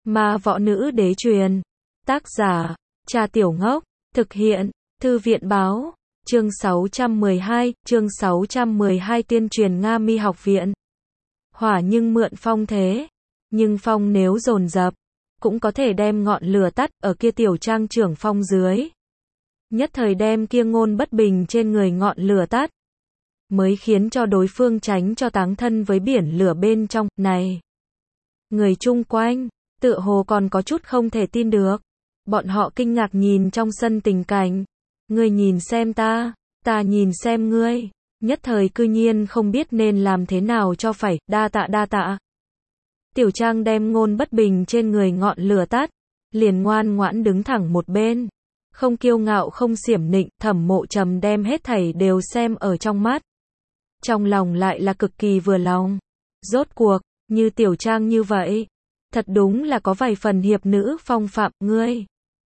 Ma võ nữ đế truyền. Tác giả, Trà Tiểu Ngốc. Thực hiện, Thư viện báo. Chương 612 Tiên truyền Nga Mi học viện. Hỏa nhưng mượn phong thế. Nhưng phong nếu dồn dập, cũng có thể đem ngọn lửa tắt ở kia tiểu trang trưởng phong dưới. Nhất thời đem kia ngôn bất bình trên người ngọn lửa tắt, mới khiến cho đối phương tránh cho táng thân với biển lửa bên trong. Này! Người chung quanh, tựa hồ còn có chút không thể tin được. Bọn họ kinh ngạc nhìn trong sân tình cảnh. Ngươi nhìn xem ta nhìn xem ngươi. Nhất thời cư nhiên không biết nên làm thế nào cho phải, đa tạ. Tiểu trang đem ngôn bất bình trên người ngọn lửa tắt, liền ngoan ngoãn đứng thẳng một bên. Không kiêu ngạo không xiểm nịnh, Thẩm Mộ Trầm đem hết thảy đều xem ở trong mắt. Trong lòng lại là cực kỳ vừa lòng. Rốt cuộc, như tiểu trang như vậy, thật đúng là có vài phần hiệp nữ phong phạm. Ngươi.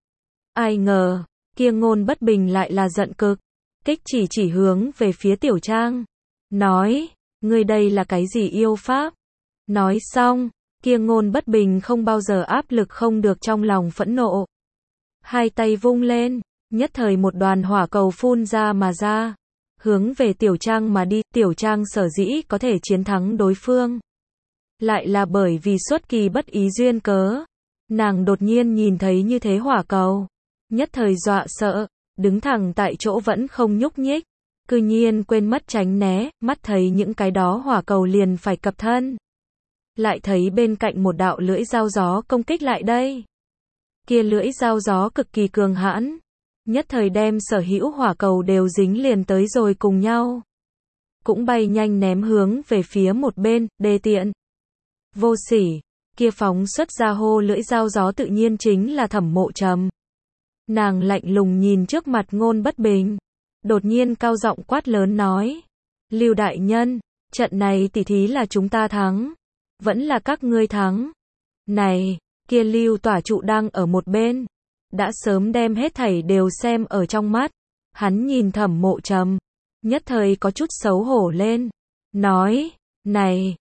Ai ngờ, kia ngôn bất bình lại là giận cực, kích chỉ hướng về phía tiểu trang. Nói, ngươi đây là cái gì yêu pháp? Nói xong, kia ngôn bất bình không bao giờ áp lực không được trong lòng phẫn nộ. Hai tay vung lên, nhất thời một đoàn hỏa cầu phun ra mà ra, hướng về tiểu trang mà đi. Tiểu trang sở dĩ có thể chiến thắng đối phương, lại là bởi vì xuất kỳ bất ý duyên cớ. Nàng đột nhiên nhìn thấy như thế hỏa cầu, nhất thời dọa sợ, đứng thẳng tại chỗ vẫn không nhúc nhích, cư nhiên quên mất tránh né, mắt thấy những cái đó hỏa cầu liền phải cập thân. Lại thấy bên cạnh một đạo lưỡi dao gió công kích lại đây. Kia lưỡi dao gió cực kỳ cường hãn, nhất thời đem sở hữu hỏa cầu đều dính liền tới rồi cùng nhau. Cũng bay nhanh ném hướng về phía một bên. Đê tiện, vô sỉ. Kia phóng xuất ra hô lưỡi dao gió tự nhiên chính là Thẩm Mộ Trầm. Nàng lạnh lùng nhìn trước mặt ngôn bất bình, đột nhiên cao giọng quát lớn nói: Lưu đại nhân, trận này tỉ thí là chúng ta thắng, vẫn là các ngươi thắng? Này! Kia Lưu tỏa trụ đang ở một bên, đã sớm đem hết thảy đều xem ở trong mắt. Hắn nhìn Thẩm Mộ Trầm, nhất thời có chút xấu hổ lên, nói: Này,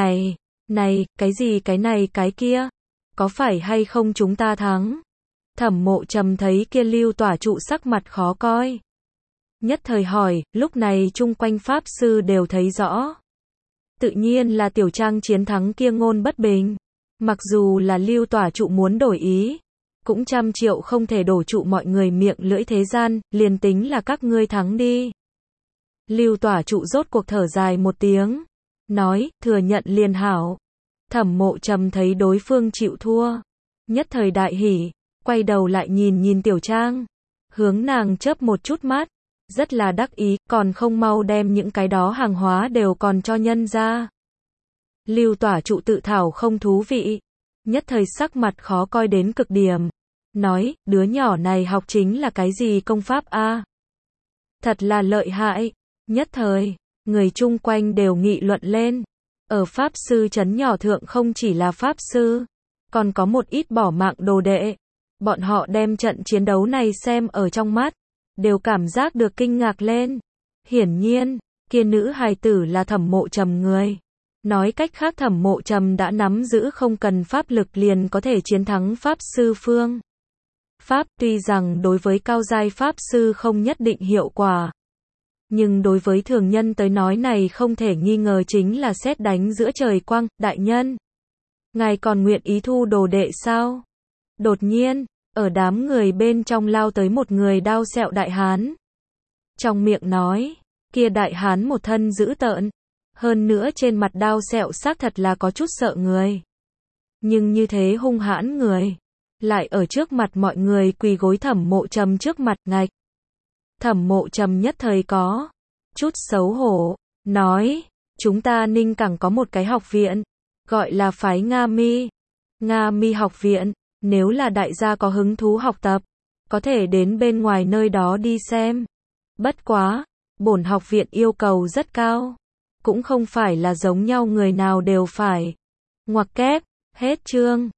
cái gì cái này cái kia, có phải hay không chúng ta thắng? Thẩm Mộ Trầm thấy kia Lưu tỏa trụ sắc mặt khó coi, nhất thời hỏi. Lúc này chung quanh pháp sư đều thấy rõ, tự nhiên là tiểu trang chiến thắng kia ngôn bất bình. Mặc dù là Lưu tỏa trụ muốn đổi ý, cũng trăm triệu không thể đổ trụ mọi người miệng lưỡi thế gian, liền tính là các ngươi thắng đi. Lưu tỏa trụ rốt cuộc thở dài một tiếng, nói: Thừa nhận liền hảo. Thẩm Mộ Trầm thấy đối phương chịu thua, nhất thời đại hỉ, quay đầu lại nhìn tiểu trang, hướng nàng chớp một chút mắt, rất là đắc ý, còn không mau đem những cái đó hàng hóa đều còn cho nhân ra. Lưu tỏa trụ tự thảo không thú vị, nhất thời sắc mặt khó coi đến cực điểm, nói: Đứa nhỏ này học chính là cái gì công pháp a? Thật là lợi hại. Nhất thời, người chung quanh đều nghị luận lên. Ở pháp sư trấn nhỏ thượng không chỉ là pháp sư, còn có một ít bỏ mạng đồ đệ. Bọn họ đem trận chiến đấu này xem ở trong mắt, đều cảm giác được kinh ngạc lên. Hiển nhiên, kia nữ hài tử là Thẩm Mộ Trầm người. Nói cách khác Thẩm Mộ Trầm đã nắm giữ không cần pháp lực liền có thể chiến thắng pháp sư phương pháp. Tuy rằng đối với cao giai pháp sư không nhất định hiệu quả, nhưng đối với thường nhân tới nói này không thể nghi ngờ chính là sét đánh giữa trời quang. Đại nhân, ngài còn nguyện ý thu đồ đệ sao? Đột nhiên, ở đám người bên trong lao tới một người đao sẹo đại hán. Trong miệng nói, kia đại hán một thân dữ tợn, hơn nữa trên mặt đao sẹo xác thật là có chút sợ người. Nhưng như thế hung hãn người, lại ở trước mặt mọi người quỳ gối Thẩm Mộ Trầm trước mặt. Ngạch! Thẩm Mộ Trầm nhất thời có chút xấu hổ, nói: Chúng ta Ninh Cảng có một cái học viện, gọi là phái Nga Mi. Nga Mi học viện, nếu là đại gia có hứng thú học tập, có thể đến bên ngoài nơi đó đi xem. Bất quá, bổn học viện yêu cầu rất cao, cũng không phải là giống nhau người nào đều phải. Ngoặc kép, hết chương.